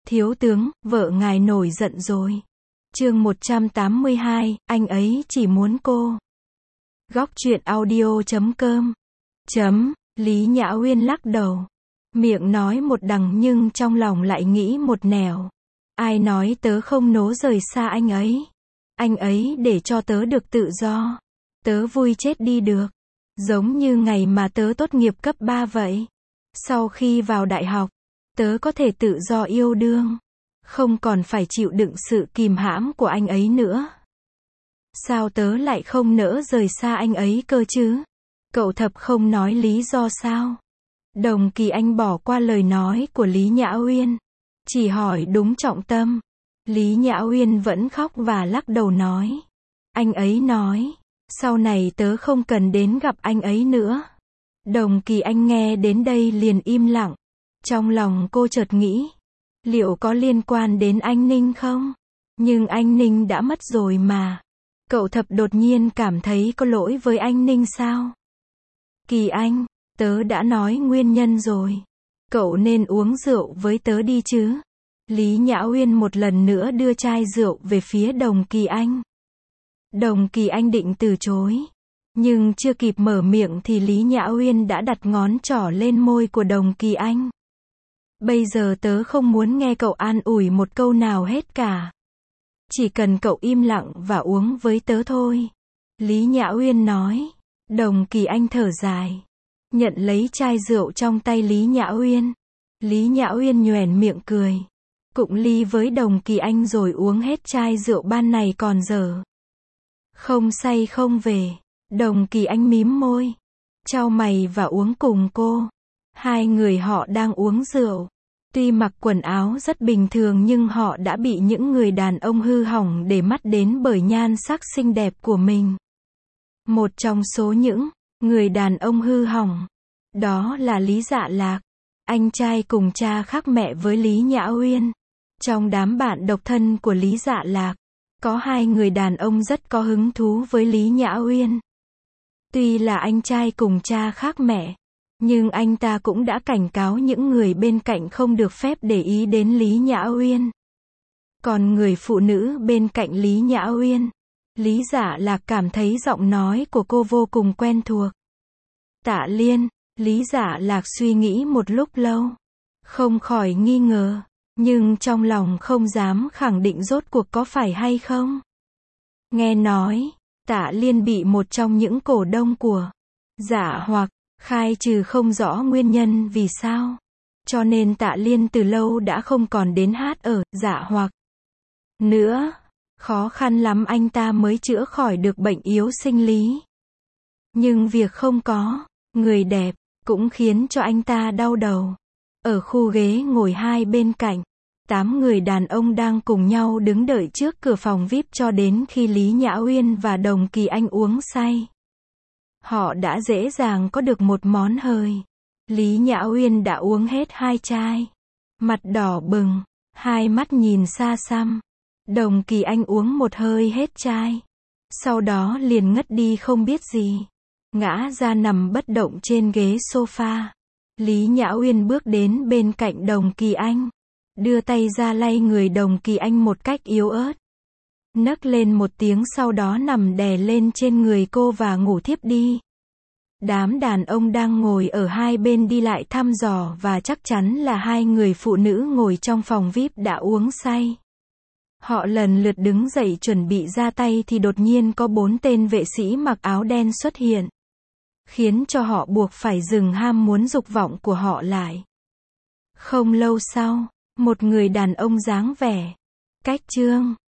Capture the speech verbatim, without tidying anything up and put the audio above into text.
Thiếu tướng, vợ ngài nổi giận rồi. Chương một trăm tám mươi hai, anh ấy chỉ muốn cô. Góc truyện audio chấm com. Chấm, Lý Nhã Uyên lắc đầu. Miệng nói một đằng nhưng trong lòng lại nghĩ một nẻo. Ai nói tớ không nố rời xa anh ấy. Anh ấy để cho tớ được tự do. Tớ vui chết đi được. Giống như ngày mà tớ tốt nghiệp cấp ba vậy. Sau khi vào đại học, tớ có thể tự do yêu đương. Không còn phải chịu đựng sự kìm hãm của anh ấy nữa. Sao tớ lại không nỡ rời xa anh ấy cơ chứ? Cậu Thập không nói lý do sao? Đồng Kỳ Anh bỏ qua lời nói của Lý Nhã Uyên. Chỉ hỏi đúng trọng tâm. Lý Nhã Uyên vẫn khóc và lắc đầu nói. Anh ấy nói, sau này tớ không cần đến gặp anh ấy nữa. Đồng Kỳ Anh nghe đến đây liền im lặng. Trong lòng cô chợt nghĩ, liệu có liên quan đến anh Ninh không? Nhưng anh Ninh đã mất rồi mà. Cậu Thập đột nhiên cảm thấy có lỗi với anh Ninh sao? Kỳ Anh, tớ đã nói nguyên nhân rồi. Cậu nên uống rượu với tớ đi chứ. Lý Nhã Uyên một lần nữa đưa chai rượu về phía Đồng Kỳ Anh. Đồng Kỳ Anh định từ chối. Nhưng chưa kịp mở miệng thì Lý Nhã Uyên đã đặt ngón trỏ lên môi của Đồng Kỳ Anh. Bây giờ tớ không muốn nghe cậu an ủi một câu nào hết cả. Chỉ cần cậu im lặng và uống với tớ thôi. Lý Nhã Uyên nói. Đồng Kỳ Anh thở dài. Nhận lấy chai rượu trong tay Lý Nhã Uyên. Lý Nhã Uyên nhoẻn miệng cười. Cụng ly với Đồng Kỳ Anh rồi uống hết chai rượu ban này còn dở. Không say không về. Đồng Kỳ Anh mím môi. Chau mày và uống cùng cô. Hai người họ đang uống rượu. Tuy mặc quần áo rất bình thường nhưng họ đã bị những người đàn ông hư hỏng để mắt đến bởi nhan sắc xinh đẹp của mình. Một trong số những người đàn ông hư hỏng, đó là Lý Dạ Lạc, anh trai cùng cha khác mẹ với Lý Nhã Uyên. Trong đám bạn độc thân của Lý Dạ Lạc, có hai người đàn ông rất có hứng thú với Lý Nhã Uyên. Tuy là anh trai cùng cha khác mẹ, nhưng anh ta cũng đã cảnh cáo những người bên cạnh không được phép để ý đến Lý Nhã Uyên. Còn người phụ nữ bên cạnh Lý Nhã Uyên, Lý Dạ Lạc cảm thấy giọng nói của cô vô cùng quen thuộc. Tạ Liên, Lý Dạ Lạc suy nghĩ một lúc lâu, không khỏi nghi ngờ, nhưng trong lòng không dám khẳng định rốt cuộc có phải hay không. Nghe nói, Tạ Liên bị một trong những cổ đông của Dạ Hoặc khai trừ không rõ nguyên nhân vì sao. Cho nên Tạ Liên từ lâu đã không còn đến hát ở Dạ Hoặc nữa. Khó khăn lắm anh ta mới chữa khỏi được bệnh yếu sinh lý. Nhưng việc không có người đẹp cũng khiến cho anh ta đau đầu. Ở khu ghế ngồi hai bên cạnh, tám người đàn ông đang cùng nhau đứng đợi trước cửa phòng vi ai pi cho đến khi Lý Nhã Uyên và Đồng Kỳ Anh uống say. Họ đã dễ dàng có được một món hời. Lý Nhã Uyên đã uống hết hai chai. Mặt đỏ bừng, hai mắt nhìn xa xăm. Đồng Kỳ Anh uống một hơi hết chai. Sau đó liền ngất đi không biết gì. Ngã ra nằm bất động trên ghế sofa. Lý Nhã Uyên bước đến bên cạnh Đồng Kỳ Anh. Đưa tay ra lay người Đồng Kỳ Anh một cách yếu ớt. Nấc lên một tiếng sau đó nằm đè lên trên người cô và ngủ thiếp đi. Đám đàn ông đang ngồi ở hai bên đi lại thăm dò và chắc chắn là hai người phụ nữ ngồi trong phòng vi ai pi đã uống say. Họ lần lượt đứng dậy chuẩn bị ra tay thì đột nhiên có bốn tên vệ sĩ mặc áo đen xuất hiện. Khiến cho họ buộc phải dừng ham muốn dục vọng của họ lại. Không lâu sau, một người đàn ông dáng vẻ cách trương